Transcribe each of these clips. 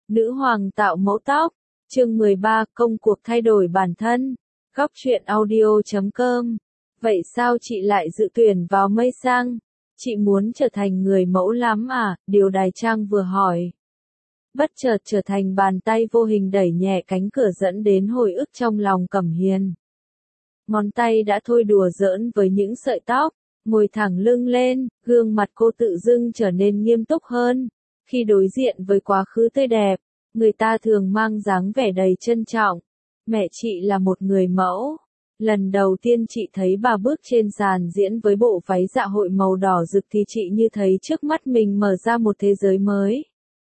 Nữ hoàng tạo mẫu tóc, chương 13, công cuộc thay đổi bản thân, góc truyện audio.com. Vậy sao chị lại dự tuyển vào Mây Sang? Chị muốn trở thành người mẫu lắm à? Điều Đài Trang vừa hỏi. Bất chợt trở thành bàn tay vô hình đẩy nhẹ cánh cửa dẫn đến hồi ức trong lòng Cẩm Hiền. Ngón tay đã thôi đùa giỡn với những sợi tóc, ngồi thẳng lưng lên, gương mặt cô tự dưng trở nên nghiêm túc hơn. Khi đối diện với quá khứ tươi đẹp, người ta thường mang dáng vẻ đầy trân trọng. Mẹ chị là một người mẫu. Lần đầu tiên chị thấy bà bước trên sàn diễn với bộ váy dạ hội màu đỏ rực thì chị như thấy trước mắt mình mở ra một thế giới mới.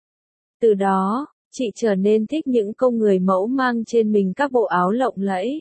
Từ đó, chị trở nên thích những cô người mẫu mang trên mình các bộ áo lộng lẫy.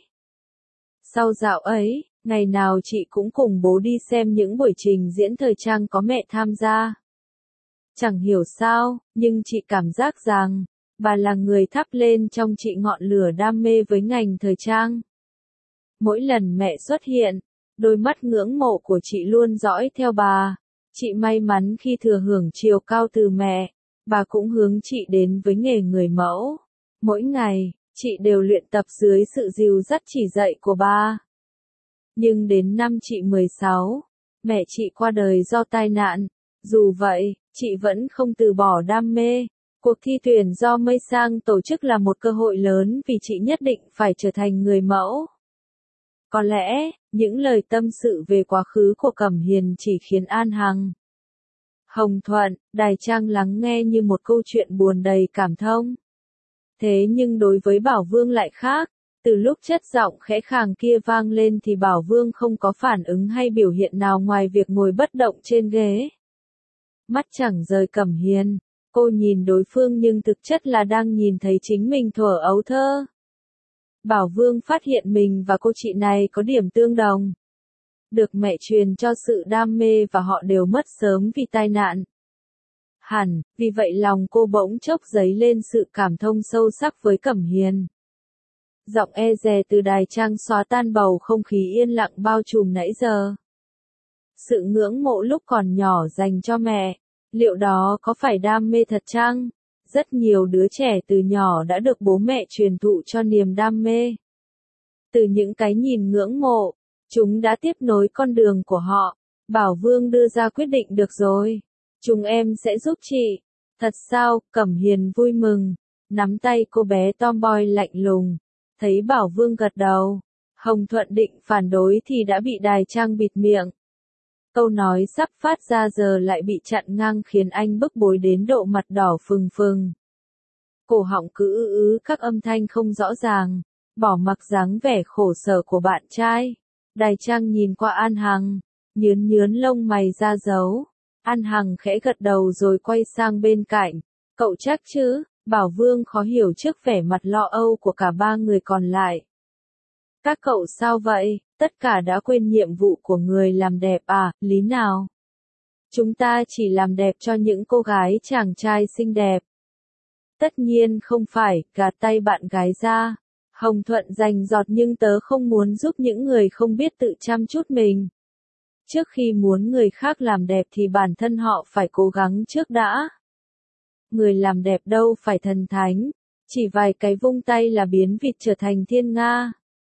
Sau dạo ấy, ngày nào chị cũng cùng bố đi xem những buổi trình diễn thời trang có mẹ tham gia. Chẳng hiểu sao, nhưng chị cảm giác rằng, bà là người thắp lên trong chị ngọn lửa đam mê với ngành thời trang. Mỗi lần mẹ xuất hiện, đôi mắt ngưỡng mộ của chị luôn dõi theo bà. Chị may mắn khi thừa hưởng chiều cao từ mẹ, bà cũng hướng chị đến với nghề người mẫu. Mỗi ngày, chị đều luyện tập dưới sự dìu dắt chỉ dạy của bà. Nhưng đến năm chị 16, mẹ chị qua đời do tai nạn. Dù vậy, chị vẫn không từ bỏ đam mê. Cuộc thi tuyển do Mây Sang tổ chức là một cơ hội lớn vì chị nhất định phải trở thành người mẫu. Có lẽ, những lời tâm sự về quá khứ của Cẩm Hiền chỉ khiến An Hằng, Hồng Thuận, Đài Trang lắng nghe như một câu chuyện buồn đầy cảm thông. Thế nhưng đối với Bảo Vương lại khác, từ lúc chất giọng khẽ khàng kia vang lên thì Bảo Vương không có phản ứng hay biểu hiện nào ngoài việc ngồi bất động trên ghế. Mắt chẳng rời Cẩm Hiền, cô nhìn đối phương nhưng thực chất là đang nhìn thấy chính mình thuở ấu thơ. Bảo Vương phát hiện mình và cô chị này có điểm tương đồng. Được mẹ truyền cho sự đam mê và họ đều mất sớm vì tai nạn. Hẳn, vì vậy lòng cô bỗng chốc dấy lên sự cảm thông sâu sắc với Cẩm Hiền. Giọng e dè từ Đài Trang xóa tan bầu không khí yên lặng bao trùm nãy giờ. Sự ngưỡng mộ lúc còn nhỏ dành cho mẹ, liệu đó có phải đam mê thật chăng? Rất nhiều đứa trẻ từ nhỏ đã được bố mẹ truyền thụ cho niềm đam mê. Từ những cái nhìn ngưỡng mộ, chúng đã tiếp nối con đường của họ. Bảo Vương đưa ra quyết định được rồi. Chúng em sẽ giúp chị. Thật sao? Cẩm Hiền vui mừng. Nắm tay cô bé tomboy lạnh lùng. Thấy Bảo Vương gật đầu. Hồng Thuận định phản đối thì đã bị Đài Trang bịt miệng. Câu nói sắp phát ra giờ lại bị chặn ngang khiến anh bức bối đến độ mặt đỏ phừng phừng. Cổ họng cứ các âm thanh không rõ ràng, bỏ mặc dáng vẻ khổ sở của bạn trai. Đài Trang nhìn qua An Hằng, nhướn lông mày ra dấu. An Hằng khẽ gật đầu rồi quay sang bên cạnh. Cậu chắc chứ? Bảo Vương khó hiểu trước vẻ mặt lo âu của cả ba người còn lại. Các cậu sao vậy? Tất cả đã quên nhiệm vụ của người làm đẹp à? Lý nào? Chúng ta chỉ làm đẹp cho những cô gái chàng trai xinh đẹp. Tất nhiên không phải, gạt tay bạn gái ra. Hồng Thuận rành giọt nhưng tớ không muốn giúp những người không biết tự chăm chút mình. Trước khi muốn người khác làm đẹp thì bản thân họ phải cố gắng trước đã. Người làm đẹp đâu phải thần thánh, chỉ vài cái vung tay là biến vịt trở thành thiên nga.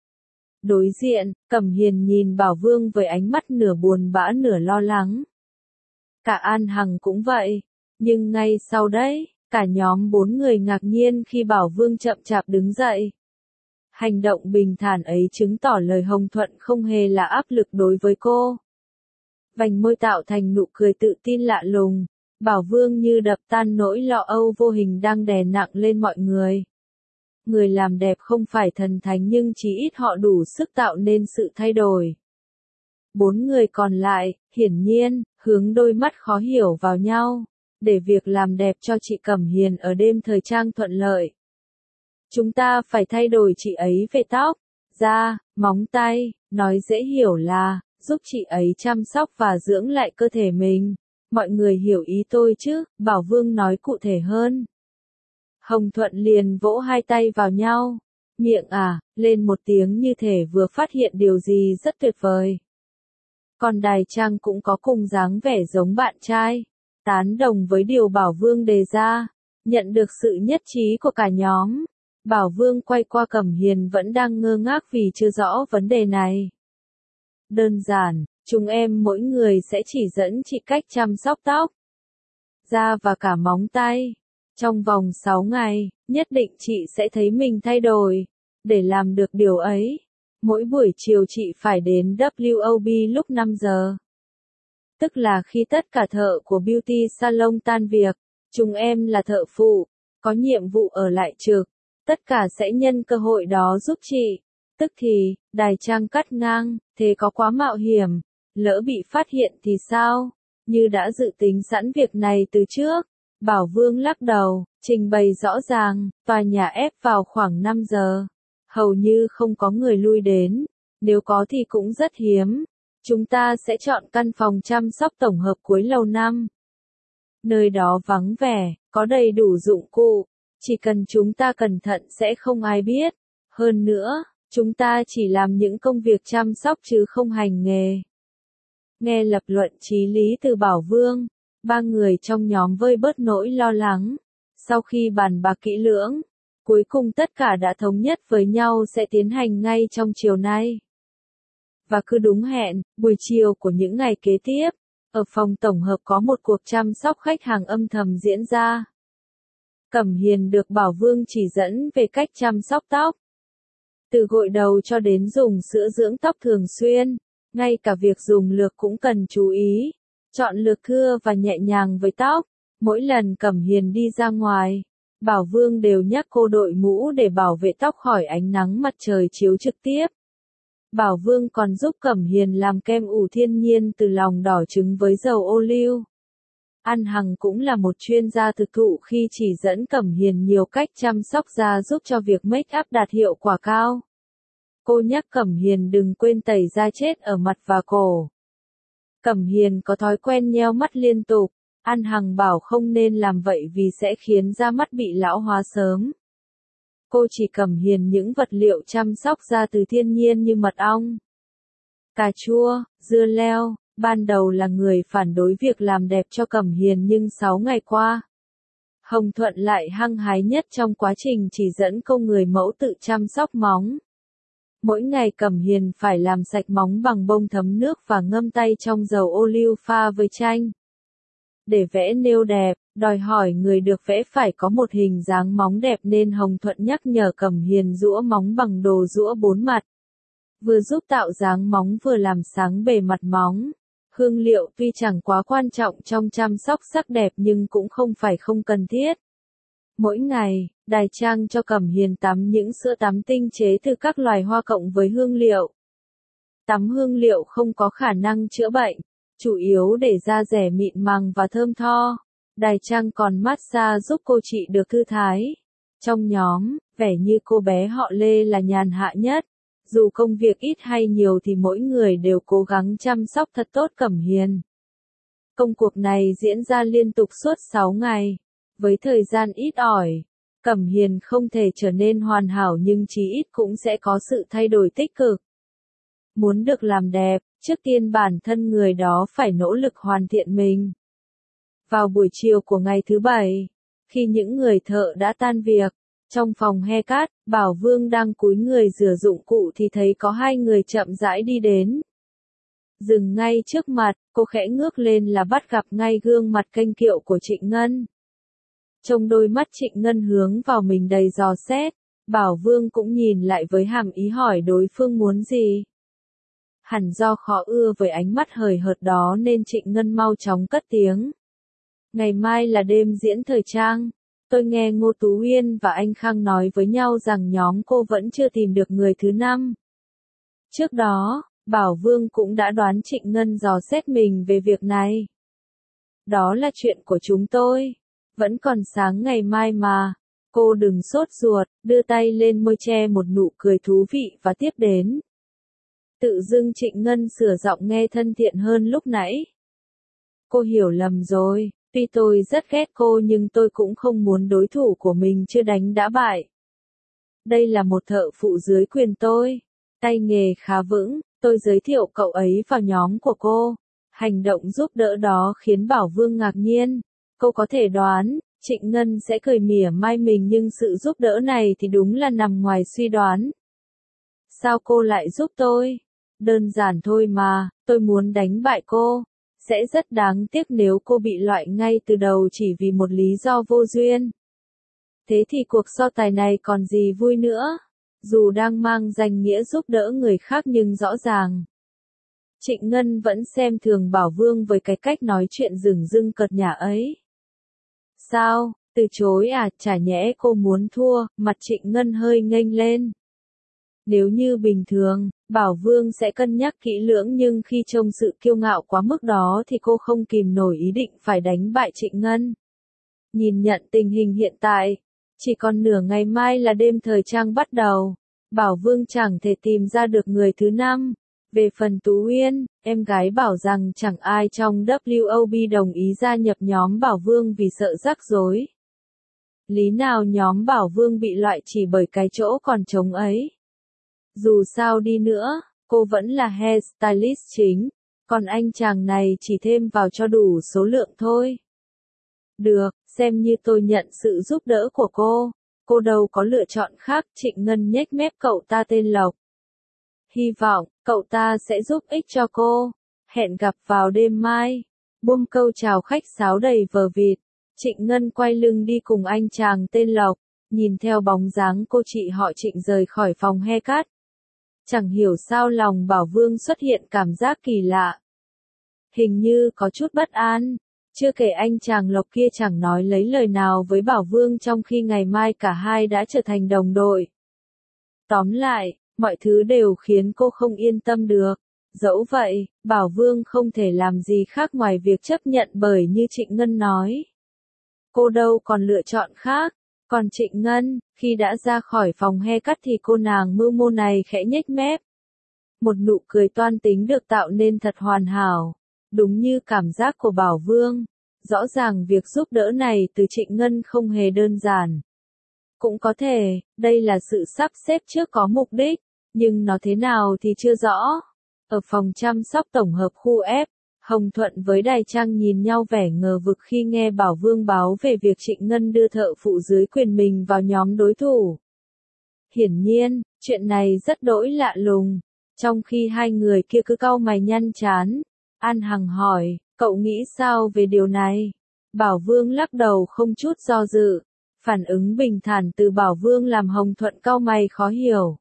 Đối diện, Cẩm Hiền nhìn Bảo Vương với ánh mắt nửa buồn bã nửa lo lắng. Cả An Hằng cũng vậy, nhưng ngay sau đấy, cả nhóm 4 người ngạc nhiên khi Bảo Vương chậm chạp đứng dậy. Hành động bình thản ấy chứng tỏ lời Hồng Thuận không hề là áp lực đối với cô. Vành môi tạo thành nụ cười tự tin lạ lùng, Bảo Vương như đập tan nỗi lo âu vô hình đang đè nặng lên mọi người. Người làm đẹp không phải thần thánh nhưng chí ít họ đủ sức tạo nên sự thay đổi. 4 người còn lại, hiển nhiên, hướng đôi mắt khó hiểu vào nhau, để việc làm đẹp cho chị Cẩm Hiền ở đêm thời trang thuận lợi. Chúng ta phải thay đổi chị ấy về tóc, da, móng tay, nói dễ hiểu là, giúp chị ấy chăm sóc và dưỡng lại cơ thể mình. Mọi người hiểu ý tôi chứ? Bảo Vương nói cụ thể hơn. Hồng Thuận liền vỗ hai tay vào nhau. Miệng lên một tiếng như thể vừa phát hiện điều gì rất tuyệt vời. Còn Đài Trang cũng có cùng dáng vẻ giống bạn trai. Tán đồng với điều Bảo Vương đề ra. Nhận được sự nhất trí của cả nhóm, Bảo Vương quay qua Cẩm Hiền vẫn đang ngơ ngác vì chưa rõ vấn đề này. Đơn giản, chúng em mỗi người sẽ chỉ dẫn chị cách chăm sóc tóc, da và cả móng tay. Trong vòng 6 ngày, nhất định chị sẽ thấy mình thay đổi. Để làm được điều ấy, mỗi buổi chiều chị phải đến WOB lúc 5 giờ. Tức là khi tất cả thợ của beauty salon tan việc, chúng em là thợ phụ, có nhiệm vụ ở lại trực. Tất cả sẽ nhân cơ hội đó giúp chị. Tức thì, Đài Trang cắt ngang, thế có quá mạo hiểm, lỡ bị phát hiện thì sao? Như đã dự tính sẵn việc này từ trước. Bảo Vương lắc đầu, trình bày rõ ràng, tòa nhà ép vào khoảng 5 giờ. Hầu như không có người lui đến, nếu có thì cũng rất hiếm. Chúng ta sẽ chọn căn phòng chăm sóc tổng hợp cuối lầu 5. Nơi đó vắng vẻ, có đầy đủ dụng cụ, chỉ cần chúng ta cẩn thận sẽ không ai biết. Hơn nữa, chúng ta chỉ làm những công việc chăm sóc chứ không hành nghề. Nghe lập luận chí lý từ Bảo Vương, ba người trong nhóm vơi bớt nỗi lo lắng. Sau khi bàn bạc kỹ lưỡng, cuối cùng tất cả đã thống nhất với nhau sẽ tiến hành ngay trong chiều nay. Và cứ đúng hẹn, buổi chiều của những ngày kế tiếp, ở phòng tổng hợp có một cuộc chăm sóc khách hàng âm thầm diễn ra. Cẩm Hiền được Bảo Vương chỉ dẫn về cách chăm sóc tóc. Từ gội đầu cho đến dùng sữa dưỡng tóc thường xuyên, ngay cả việc dùng lược cũng cần chú ý. Chọn lược thưa và nhẹ nhàng với tóc. Mỗi lần Cẩm Hiền đi ra ngoài, Bảo Vương đều nhắc cô đội mũ để bảo vệ tóc khỏi ánh nắng mặt trời chiếu trực tiếp. Bảo Vương còn giúp Cẩm Hiền làm kem ủ thiên nhiên từ lòng đỏ trứng với dầu ô liu. An Hằng cũng là một chuyên gia thực thụ khi chỉ dẫn Cẩm Hiền nhiều cách chăm sóc da giúp cho việc make up đạt hiệu quả cao. Cô nhắc Cẩm Hiền đừng quên tẩy da chết ở mặt và cổ. Cẩm Hiền có thói quen nheo mắt liên tục. An Hằng bảo không nên làm vậy vì sẽ khiến da mắt bị lão hóa sớm. Cô chỉ Cẩm Hiền những vật liệu chăm sóc da từ thiên nhiên như mật ong, cà chua, dưa leo. Ban đầu là người phản đối việc làm đẹp cho Cẩm Hiền nhưng 6 ngày qua, Hồng Thuận lại hăng hái nhất trong quá trình chỉ dẫn cô người mẫu tự chăm sóc móng. Mỗi ngày Cẩm Hiền phải làm sạch móng bằng bông thấm nước và ngâm tay trong dầu ô liu pha với chanh. Để vẽ nail đẹp, đòi hỏi người được vẽ phải có một hình dáng móng đẹp nên Hồng Thuận nhắc nhở Cẩm Hiền giũa móng bằng đồ giũa 4 mặt. Vừa giúp tạo dáng móng vừa làm sáng bề mặt móng. Hương liệu tuy chẳng quá quan trọng trong chăm sóc sắc đẹp nhưng cũng không phải không cần thiết. Mỗi ngày, Đài Trang cho Cẩm Hiền tắm những sữa tắm tinh chế từ các loài hoa cộng với hương liệu. Tắm hương liệu không có khả năng chữa bệnh, chủ yếu để da rẻ mịn màng và thơm tho. Đài Trang còn massage giúp cô chị được thư thái. Trong nhóm, vẻ như cô bé họ Lê là nhàn hạ nhất. Dù công việc ít hay nhiều thì mỗi người đều cố gắng chăm sóc thật tốt Cẩm Hiền. Công cuộc này diễn ra liên tục suốt 6 ngày. Với thời gian ít ỏi, Cẩm Hiền không thể trở nên hoàn hảo nhưng chí ít cũng sẽ có sự thay đổi tích cực. Muốn được làm đẹp, trước tiên bản thân người đó phải nỗ lực hoàn thiện mình. Vào buổi chiều của ngày thứ Bảy, khi những người thợ đã tan việc, trong phòng haircut, Bảo Vương đang cúi người rửa dụng cụ thì thấy có hai người chậm rãi đi đến. Dừng ngay trước mặt, cô khẽ ngước lên là bắt gặp ngay gương mặt kênh kiệu của Trịnh Ngân. Trong đôi mắt Trịnh Ngân hướng vào mình đầy dò xét, Bảo Vương cũng nhìn lại với hàm ý hỏi đối phương muốn gì. Hẳn do khó ưa với ánh mắt hời hợt đó nên Trịnh Ngân mau chóng cất tiếng. Ngày mai là đêm diễn thời trang. Tôi nghe Ngô Tú Uyên và anh Khang nói với nhau rằng nhóm cô vẫn chưa tìm được người thứ 5. Trước đó, Bảo Vương cũng đã đoán Trịnh Ngân dò xét mình về việc này. Đó là chuyện của chúng tôi. Vẫn còn sáng ngày mai mà. Cô đừng sốt ruột, đưa tay lên môi che một nụ cười thú vị và tiếp đến. Tự dưng Trịnh Ngân sửa giọng nghe thân thiện hơn lúc nãy. Cô hiểu lầm rồi. Tuy tôi rất ghét cô nhưng tôi cũng không muốn đối thủ của mình chưa đánh đã bại. Đây là một thợ phụ dưới quyền tôi. Tay nghề khá vững, tôi giới thiệu cậu ấy vào nhóm của cô. Hành động giúp đỡ đó khiến Bảo Vương ngạc nhiên. Cô có thể đoán, Trịnh Ngân sẽ cười mỉa mai mình nhưng sự giúp đỡ này thì đúng là nằm ngoài suy đoán. Sao cô lại giúp tôi? Đơn giản thôi mà, tôi muốn đánh bại cô. Sẽ rất đáng tiếc nếu cô bị loại ngay từ đầu chỉ vì một lý do vô duyên. Thế thì cuộc so tài này còn gì vui nữa? Dù đang mang danh nghĩa giúp đỡ người khác nhưng rõ ràng. Trịnh Ngân vẫn xem thường Bảo Vương với cái cách nói chuyện dửng dưng cợt nhả ấy. Sao, từ chối à, chả nhẽ cô muốn thua, mặt Trịnh Ngân hơi nghênh lên. Nếu như bình thường, Bảo Vương sẽ cân nhắc kỹ lưỡng nhưng khi trông sự kiêu ngạo quá mức đó thì cô không kìm nổi ý định phải đánh bại Trịnh Ngân. Nhìn nhận tình hình hiện tại, chỉ còn nửa ngày mai là đêm thời trang bắt đầu. Bảo Vương chẳng thể tìm ra được người thứ năm. Về phần Tú Uyên, em gái bảo rằng chẳng ai trong WOB đồng ý gia nhập nhóm Bảo Vương vì sợ rắc rối. Lý nào nhóm Bảo Vương bị loại chỉ bởi cái chỗ còn trống ấy. Dù sao đi nữa, cô vẫn là hairstylist chính, còn anh chàng này chỉ thêm vào cho đủ số lượng thôi. Được, xem như tôi nhận sự giúp đỡ của cô đâu có lựa chọn khác. Trịnh Ngân nhếch mép, cậu ta tên Lộc. Hy vọng, cậu ta sẽ giúp ích cho cô. Hẹn gặp vào đêm mai. Buông câu chào khách sáo đầy vờ vịt, Trịnh Ngân quay lưng đi cùng anh chàng tên Lộc, nhìn theo bóng dáng cô chị họ Trịnh rời khỏi phòng haircut. Chẳng hiểu sao lòng Bảo Vương xuất hiện cảm giác kỳ lạ. Hình như có chút bất an. Chưa kể anh chàng Lộc kia chẳng nói lấy lời nào với Bảo Vương trong khi ngày mai cả hai đã trở thành đồng đội. Tóm lại, mọi thứ đều khiến cô không yên tâm được. Dẫu vậy, Bảo Vương không thể làm gì khác ngoài việc chấp nhận bởi như Trịnh Ngân nói. Cô đâu còn lựa chọn khác. Còn Trịnh Ngân, khi đã ra khỏi phòng haircut thì cô nàng mưu mô này khẽ nhếch mép. Một nụ cười toan tính được tạo nên thật hoàn hảo. Đúng như cảm giác của Bảo Vương. Rõ ràng việc giúp đỡ này từ Trịnh Ngân không hề đơn giản. Cũng có thể, đây là sự sắp xếp trước có mục đích, nhưng nó thế nào thì chưa rõ. Ở phòng chăm sóc tổng hợp khu F, Hồng Thuận với Đài Trang nhìn nhau vẻ ngờ vực khi nghe Bảo Vương báo về việc Trịnh Ngân đưa thợ phụ dưới quyền mình vào nhóm đối thủ. Hiển nhiên, chuyện này rất đỗi lạ lùng, trong khi hai người kia cứ cau mày nhăn trán. An Hằng hỏi, cậu nghĩ sao về điều này? Bảo Vương lắc đầu không chút do dự. Phản ứng bình thản từ Bảo Vương làm Hồng Thuận cau mày khó hiểu.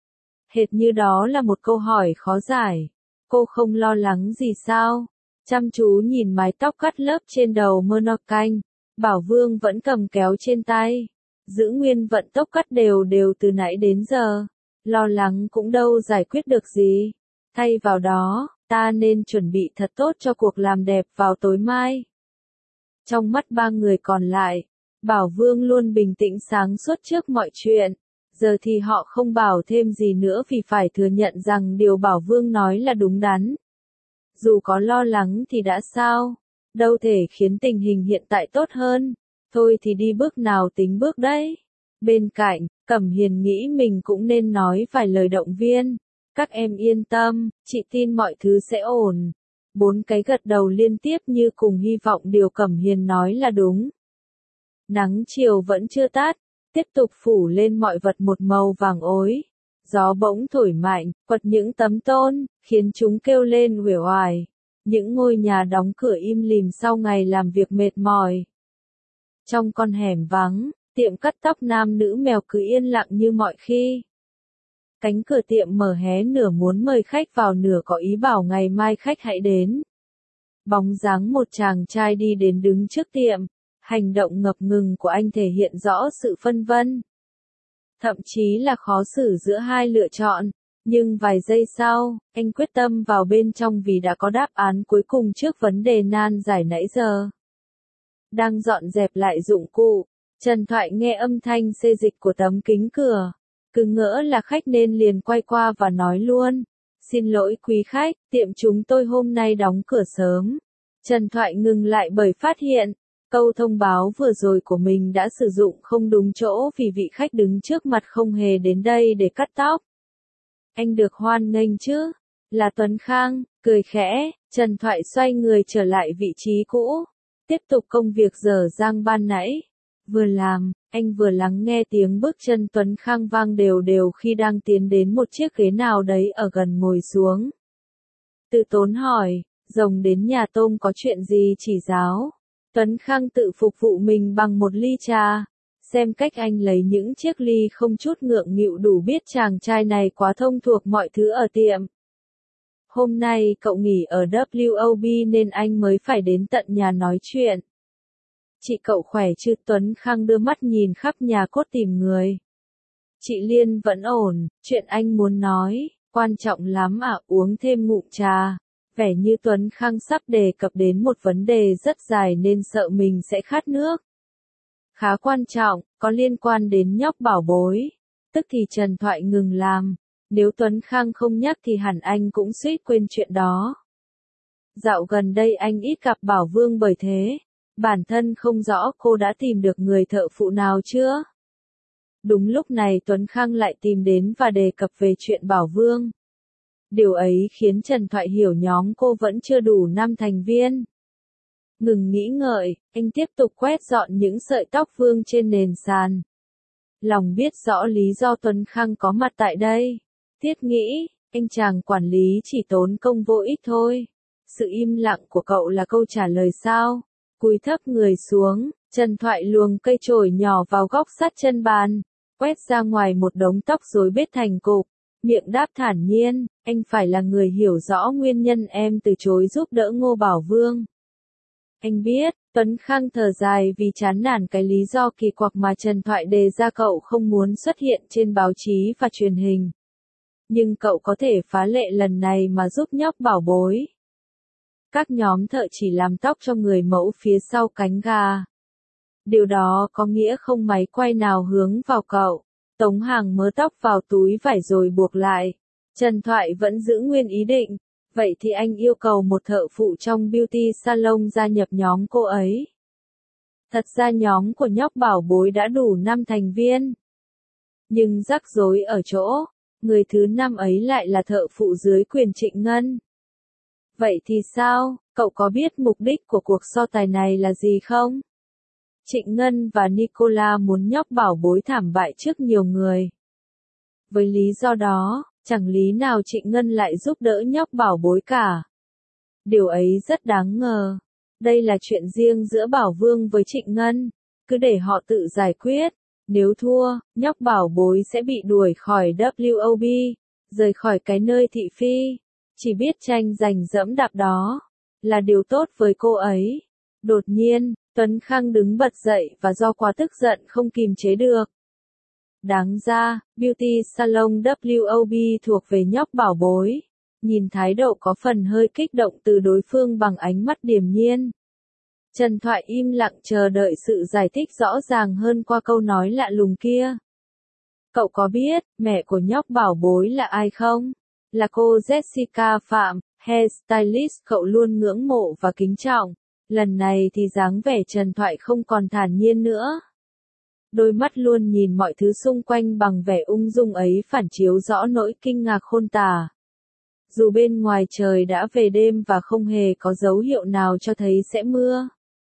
Hệt như đó là một câu hỏi khó giải. Cô không lo lắng gì sao? Chăm chú nhìn mái tóc cắt lớp trên đầu Monocanh, Bảo Vương vẫn cầm kéo trên tay. Giữ nguyên vận tốc cắt đều đều từ nãy đến giờ. Lo lắng cũng đâu giải quyết được gì. Thay vào đó, ta nên chuẩn bị thật tốt cho cuộc làm đẹp vào tối mai. Trong mắt ba người còn lại, Bảo Vương luôn bình tĩnh sáng suốt trước mọi chuyện. Giờ thì họ không bảo thêm gì nữa vì phải thừa nhận rằng điều Bảo Vương nói là đúng đắn. Dù có lo lắng thì đã sao? Đâu thể khiến tình hình hiện tại tốt hơn. Thôi thì đi bước nào tính bước đấy. Bên cạnh, Cẩm Hiền nghĩ mình cũng nên nói vài lời động viên. Các em yên tâm, chị tin mọi thứ sẽ ổn. 4 cái gật đầu liên tiếp như cùng hy vọng điều Cẩm Hiền nói là đúng. Nắng chiều vẫn chưa tắt, tiếp tục phủ lên mọi vật một màu vàng ối. Gió bỗng thổi mạnh, quật những tấm tôn, khiến chúng kêu lên uể oải. Những ngôi nhà đóng cửa im lìm sau ngày làm việc mệt mỏi. Trong con hẻm vắng, tiệm cắt tóc nam nữ mèo cứ yên lặng như mọi khi. Cánh cửa tiệm mở hé nửa muốn mời khách vào, nửa có ý bảo ngày mai khách hãy đến. Bóng dáng một chàng trai đi đến đứng trước tiệm. Hành động ngập ngừng của anh thể hiện rõ sự phân vân. Thậm chí là khó xử giữa hai lựa chọn. Nhưng vài giây sau, anh quyết tâm vào bên trong vì đã có đáp án cuối cùng trước vấn đề nan giải nãy giờ. Đang dọn dẹp lại dụng cụ, Trần Thoại nghe âm thanh xê dịch của tấm kính cửa. Cứ ngỡ là khách nên liền quay qua và nói luôn. Xin lỗi quý khách, tiệm chúng tôi hôm nay đóng cửa sớm. Trần Thoại ngừng lại bởi phát hiện. Câu thông báo vừa rồi của mình đã sử dụng không đúng chỗ vì vị khách đứng trước mặt không hề đến đây để cắt tóc. Anh được hoan nghênh chứ? Là Tuấn Khang, cười khẽ, Trần Thoại xoay người trở lại vị trí cũ. Tiếp tục công việc dở dang ban nãy. Vừa làm, anh vừa lắng nghe tiếng bước chân Tuấn Khang vang đều đều khi đang tiến đến một chiếc ghế nào đấy ở gần ngồi xuống. Tự tốn hỏi, rồng đến nhà tôm có chuyện gì chỉ giáo? Tuấn Khang tự phục vụ mình bằng một ly trà. Xem cách anh lấy những chiếc ly không chút ngượng nghịu đủ biết chàng trai này quá thông thuộc mọi thứ ở tiệm. Hôm nay cậu nghỉ ở WOB nên anh mới phải đến tận nhà nói chuyện. Chị cậu khỏe chứ? Tuấn Khang đưa mắt nhìn khắp nhà cốt tìm người. Chị Liên vẫn ổn, chuyện anh muốn nói, quan trọng lắm à, uống thêm ngụm trà. Vẻ như Tuấn Khang sắp đề cập đến một vấn đề rất dài nên sợ mình sẽ khát nước. Khá quan trọng, có liên quan đến nhóc bảo bối. Tức thì Trần Thoại ngừng làm. Nếu Tuấn Khang không nhắc thì hẳn anh cũng suýt quên chuyện đó. Dạo gần đây anh ít gặp Bảo Vương bởi thế. Bản thân không rõ cô đã tìm được người thợ phụ nào chưa? Đúng lúc này Tuấn Khang lại tìm đến và đề cập về chuyện Bảo Vương. Điều ấy khiến Trần Thoại hiểu nhóm cô vẫn chưa đủ 5 thành viên. Ngừng nghĩ ngợi, anh tiếp tục quét dọn những sợi tóc Vương trên nền sàn. Lòng biết rõ lý do Tuấn Khang có mặt tại đây. Thiết nghĩ, anh chàng quản lý chỉ tốn công vô ích thôi. Sự im lặng của cậu là câu trả lời sao? Cúi thấp người xuống, Trần Thoại luồng cây chổi nhỏ vào góc sát chân bàn, quét ra ngoài một đống tóc rối bết thành cục, miệng đáp thản nhiên, anh phải là người hiểu rõ nguyên nhân em từ chối giúp đỡ Ngô Bảo Vương. Anh biết, Tuấn Khang thở dài vì chán nản cái lý do kỳ quặc mà Trần Thoại đề ra cậu không muốn xuất hiện trên báo chí và truyền hình. Nhưng cậu có thể phá lệ lần này mà giúp nhóc bảo bối. Các nhóm thợ chỉ làm tóc cho người mẫu phía sau cánh gà. Điều đó có nghĩa không máy quay nào hướng vào cậu. Tống Hàng mớ tóc vào túi vải rồi buộc lại. Trần Thoại vẫn giữ nguyên ý định. Vậy thì anh yêu cầu một thợ phụ trong beauty salon gia nhập nhóm cô ấy. Thật ra nhóm của nhóc bảo bối đã đủ 5 thành viên. Nhưng rắc rối ở chỗ, người thứ 5 ấy lại là thợ phụ dưới quyền Trịnh Ngân. Vậy thì sao, cậu có biết mục đích của cuộc so tài này là gì không? Trịnh Ngân và Nicola muốn nhóc bảo bối thảm bại trước nhiều người. Với lý do đó, chẳng lý nào Trịnh Ngân lại giúp đỡ nhóc bảo bối cả. Điều ấy rất đáng ngờ. Đây là chuyện riêng giữa Bảo Vương với Trịnh Ngân. Cứ để họ tự giải quyết. Nếu thua, nhóc bảo bối sẽ bị đuổi khỏi WOB, rời khỏi cái nơi thị phi. Chỉ biết tranh giành dẫm đạp đó. Là điều tốt với cô ấy. Đột nhiên, Tuấn Khang đứng bật dậy và do quá tức giận không kìm chế được. Đáng ra, beauty salon WOB thuộc về nhóc bảo bối. Nhìn thái độ có phần hơi kích động từ đối phương bằng ánh mắt điềm nhiên. Trần Thoại im lặng chờ đợi sự giải thích rõ ràng hơn qua câu nói lạ lùng kia. Cậu có biết, mẹ của nhóc bảo bối là ai không? Là cô Jessica Phạm, hairstylist cậu luôn ngưỡng mộ và kính trọng. Lần này thì dáng vẻ Trần Thoại không còn thản nhiên nữa. Đôi mắt luôn nhìn mọi thứ xung quanh bằng vẻ ung dung ấy phản chiếu rõ nỗi kinh ngạc khôn tả. Dù bên ngoài trời đã về đêm và không hề có dấu hiệu nào cho thấy sẽ mưa.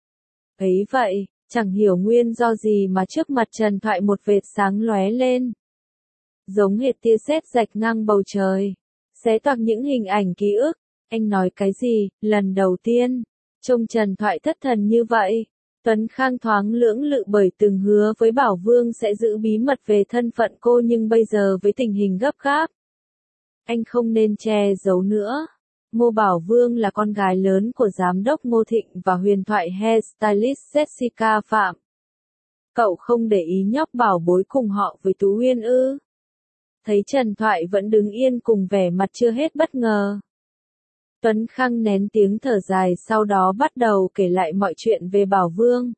Ấy vậy, chẳng hiểu nguyên do gì mà trước mặt Trần Thoại một vệt sáng lóe lên. Giống hệt tia sét rạch ngang bầu trời. Xé toạc những hình ảnh ký ức. Anh nói cái gì, lần đầu tiên. Trông Trần Thoại thất thần như vậy. Tuấn Khang thoáng lưỡng lự bởi từng hứa với Bảo Vương sẽ giữ bí mật về thân phận cô nhưng bây giờ với tình hình gấp gáp. Anh không nên che giấu nữa. Ngô Bảo Vương là con gái lớn của giám đốc Ngô Thịnh và huyền thoại hairstylist Jessica Phạm. Cậu không để ý nhóc bảo bối cùng họ với Tú Uyên ư? Thấy Trần Thoại vẫn đứng yên cùng vẻ mặt chưa hết bất ngờ. Tuấn Khang nén tiếng thở dài sau đó bắt đầu kể lại mọi chuyện về Bảo Vương.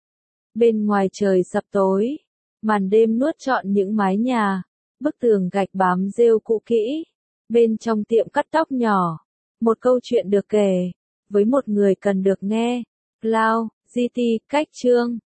Bên ngoài trời sập tối, màn đêm nuốt trọn những mái nhà, bức tường gạch bám rêu cũ kỹ. Bên trong tiệm cắt tóc nhỏ, một câu chuyện được kể, với một người cần được nghe. Cloud, GT, cách chương.